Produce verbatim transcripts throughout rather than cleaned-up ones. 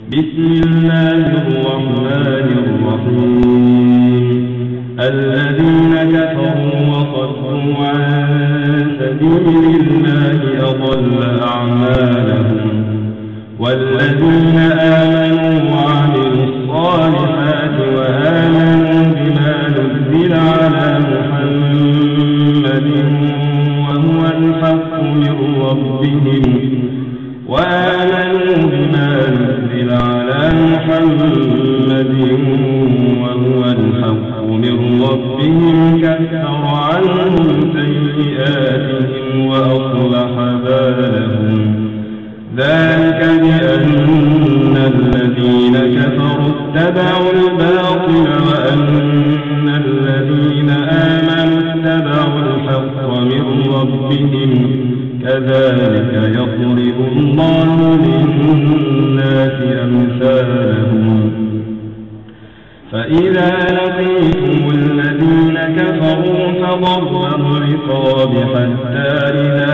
بسم الله الرحمن الرحيم. الذين كفروا وصدوا عن سبيل الله أضل أعمالهم، والذين آمنوا وعملوا الصالحات وآمنوا بما نزل على محمد وهو الحق من ربهم وآمنوا بما نزل على محمد وهو الحق من ربهم كفر عنهم سيئاتهم وأصلح بالهم. ذلك بأن الذين كفروا اتبعوا الباطل وأن الذين آمنوا اتبعوا الحق من ربهم. كذلك يضرب الله للناس أمثالهم. فإذا لقيتم الذين كفروا فضرب الرقاب حتى إذا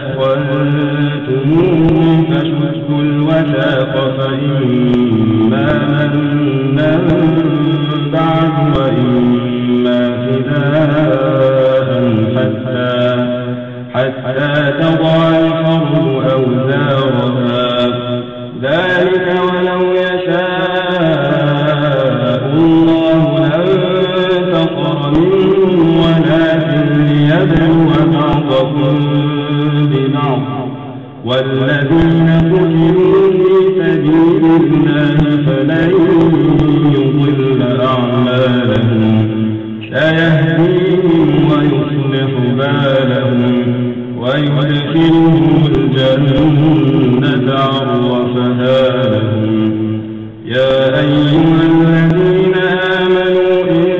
أثخنتموهم فشدوا الوثاق فإما منا بعد وإما فداء حتى حتى تضع الحرب أوزارها. ذلك ولو يشاء الله لانتصر منهم ولكن ليبلو بعضكم ببعض. والذين قتلوا في سبيل الله فلن يضل أعمالهم سيهديهم ويصلح بالهم ويدخلهم الجنة عرفها لهم. يا أيها الذين آمنوا إن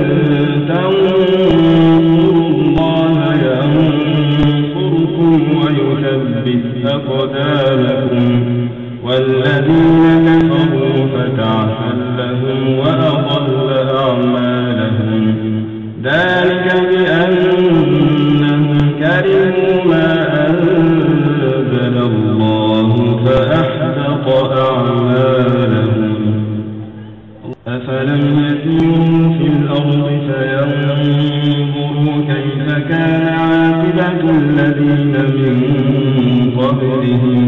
تنصروا الله ينصركم ويثبت أقدامكم. والذين كفروا فتعسا لهم وأضل أعمالهم. ذلك بأنهم كرهوا ما أنزل الله فأحبط أعمالهم. أفلم يسيروا في الأرض فينظروا كيف كان عاقبة الذين من قبلهم.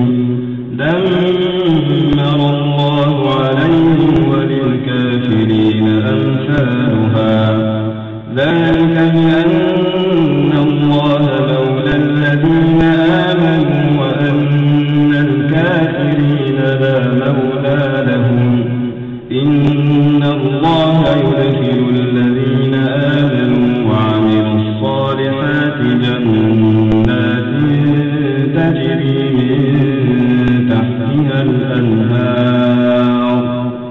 دمر الله عليهم وللكافرين أمثالها. ذلك بأن الله مولى الذين آمنوا وأن الكافرين لا مولى لهم. إن الله يدخل الذين آمنوا وعملوا الصالحات جنات تجري من تحتها الأنهار.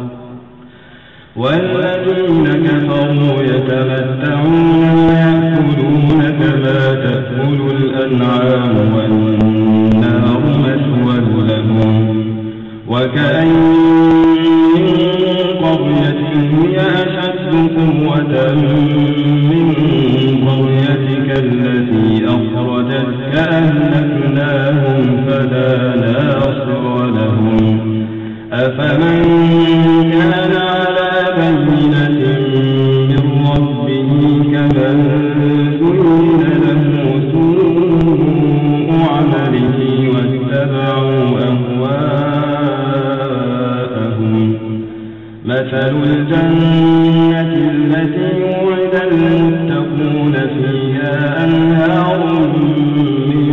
والذين كفروا يتمتعون ويأكلون كما تأكل الأنعام والنار مثوى لهم. وكأين من قرية هي أشد قوة من قريتك التي أخرجتك أهلكناهم فلا ناصر لهم. أفمن كان على بينة من ربه كمن زين له سوء عمله واتبعوا أهواءهم. مثل الجنة التي وعد المتقون فيها أنهار من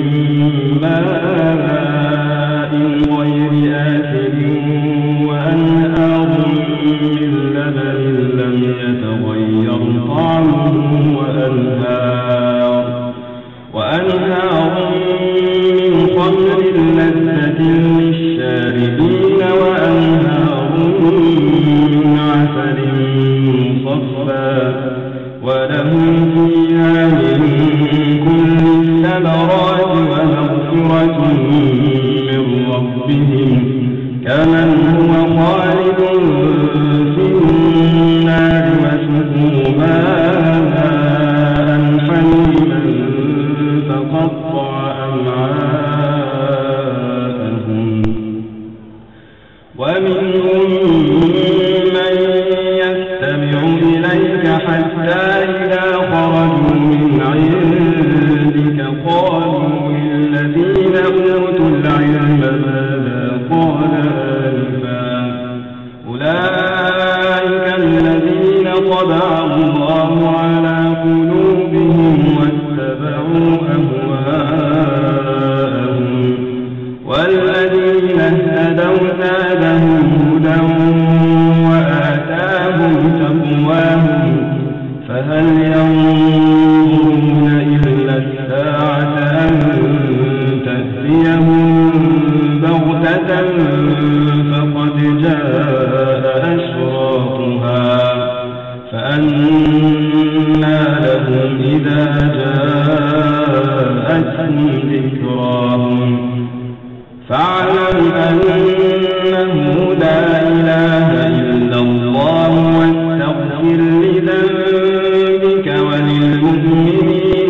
ماء غير آسن وأنهار من لبن لم يتغير طعمه وأنهار وأنهار من خمر لذة للشاربين وأنهار من عسل مصفى ولهم فيها من كل الثمرات ومغفرة من ربهم كمن هو خالد في النار وسقوا ماء حميما فقطع أمعاءهم. ومن ممن يستمع إليك حتى إذا خرجوا من عندك قالوا للذين أوتوا العلم ماذا قال آنفا أولئك الذين طبع الله على قلوبهم واتبعوا أهواءهم والذين اهتدوا زادهم هدى وآتاهم تقواهم فهل ينظرون إلا الساعة أن تأتيهم بغتة فقد جاء أشراطها فأنى لهم إذا جاءتهم ذكراهم فاعلم أنه لا إله إلا الله واستغفر لذنبك وللمؤمنين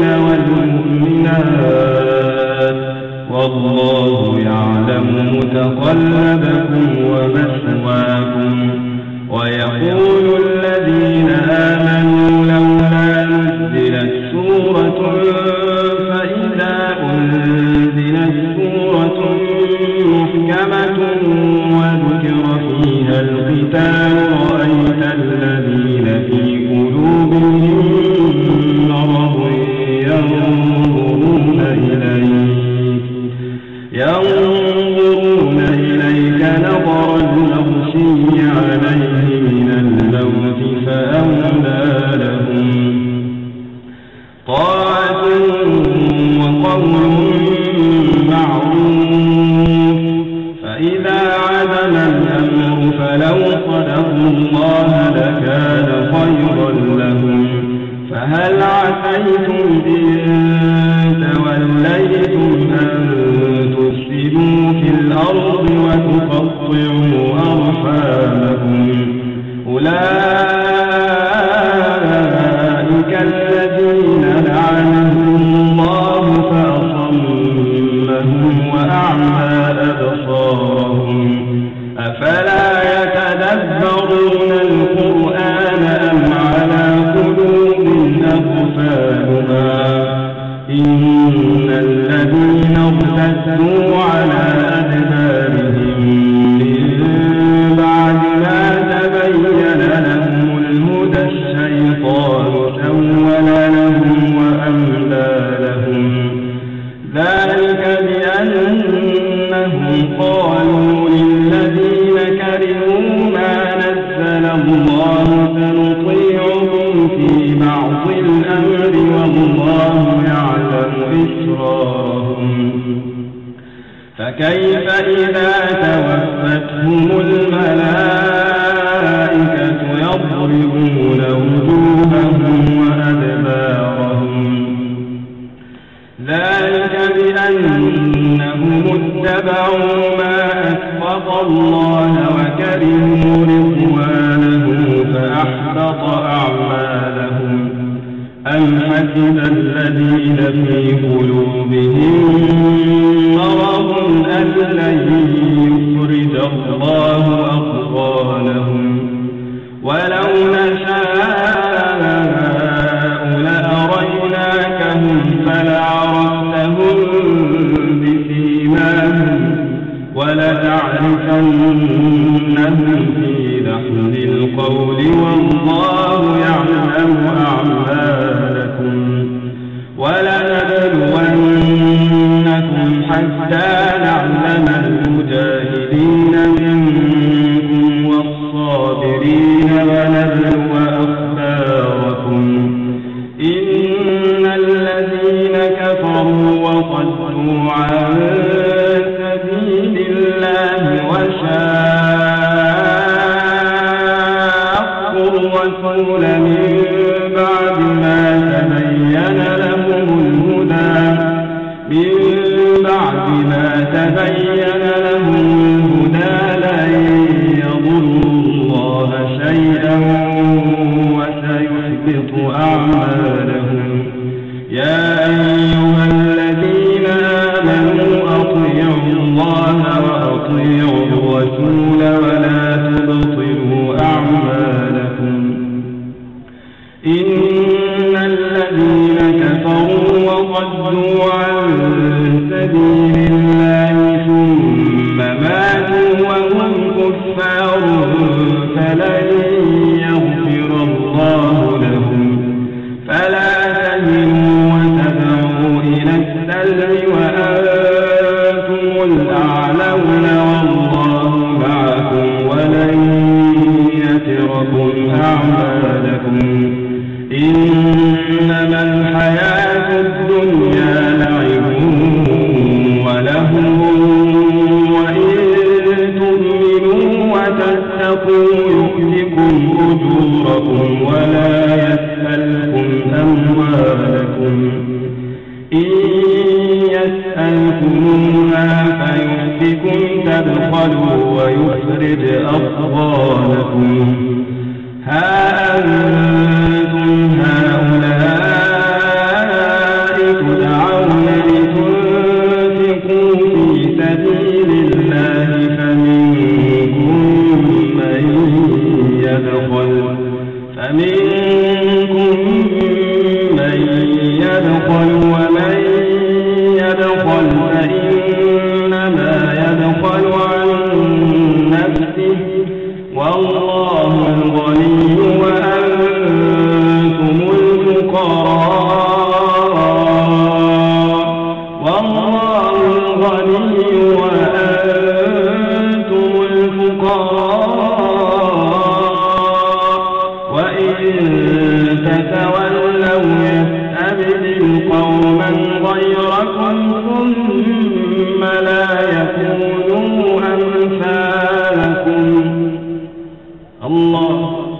والمؤمنات والله يعلم متقلبكم ومثواكم ويقول الذين آمنوا لولا نزلت سورة فإذا أنزلت سورة محكمة وذكر فيها القتال رأيت الذين في قلوبهم مرض ينظرون إليك ينظرون إليك نظر المغشي عليه من الموت فأولى لهم طاعة وقول معروف فإذا عزم الأمر فلو صدقوا الله لكان خيرا لهم فهل عسيتم إن توليتم أن تفسدوا في الأرض وتقطعوا أرحامكم أولئك الذين لعنهم الله فأصمهم وأعمى أبصارهم أفلا يتدبرون القرآن أم على قلوب أقفالها إن الذين ارتدوا على أدبارهم من بعد ما تبين لهم الهدى الشيطان سول لهم وأملى لهم ذلك بأنهم قالوا للذين كرهوا ما نزل الله سنطيعكم في بعض الأمر والله يعلم إسرارهم فكيف إذا توفتهم الملائكة يضربون وجوههم وأدبارهم ذلك بأنهم اتبعوا ما أسخط الله وكرهوا رضوانه فأحبط أعمالهم أم حسب الذين في قلوبهم مرض أن لن يخرج الله أضغانهم ولو نشاء لأريناكهم فلعرفتهم بسيماهم ولتعرفنهم في لحن القول والله يعلم أعمالكم ولنبلونكم حتى نعلم المجاهدين منكم والصابرين ونبلو أخباركم إن الذين كفروا وصدوا عن سبيل الله وشاقوا الرسول فلن يغفر الله لهم فلا تهنوا وتدعوا إلى السلم وأنتم الأعلون والله معكم ولن يتركم أعمالكم إنما الحياة الدنيا لعب ولهو وإن تؤمنوا وتتقوا يؤتكم أجوركم ولا يسألكم أموالكم إن يسألكموها فيحفكم تبخلوا ويخرج أضغانكم ها أنتم هؤلاء تدعون لتنفقوا في سبيل الله فمنكم من يبخل فمنكم من يبخل ومن يبخل فإنما يبخل عن نفسه والله الغني وأنتم الفقراء والله الغني وأنتم الفقراء وإن تتولوا يستبدل قوما غيركم ثم لا يكونوا أمثالكم الله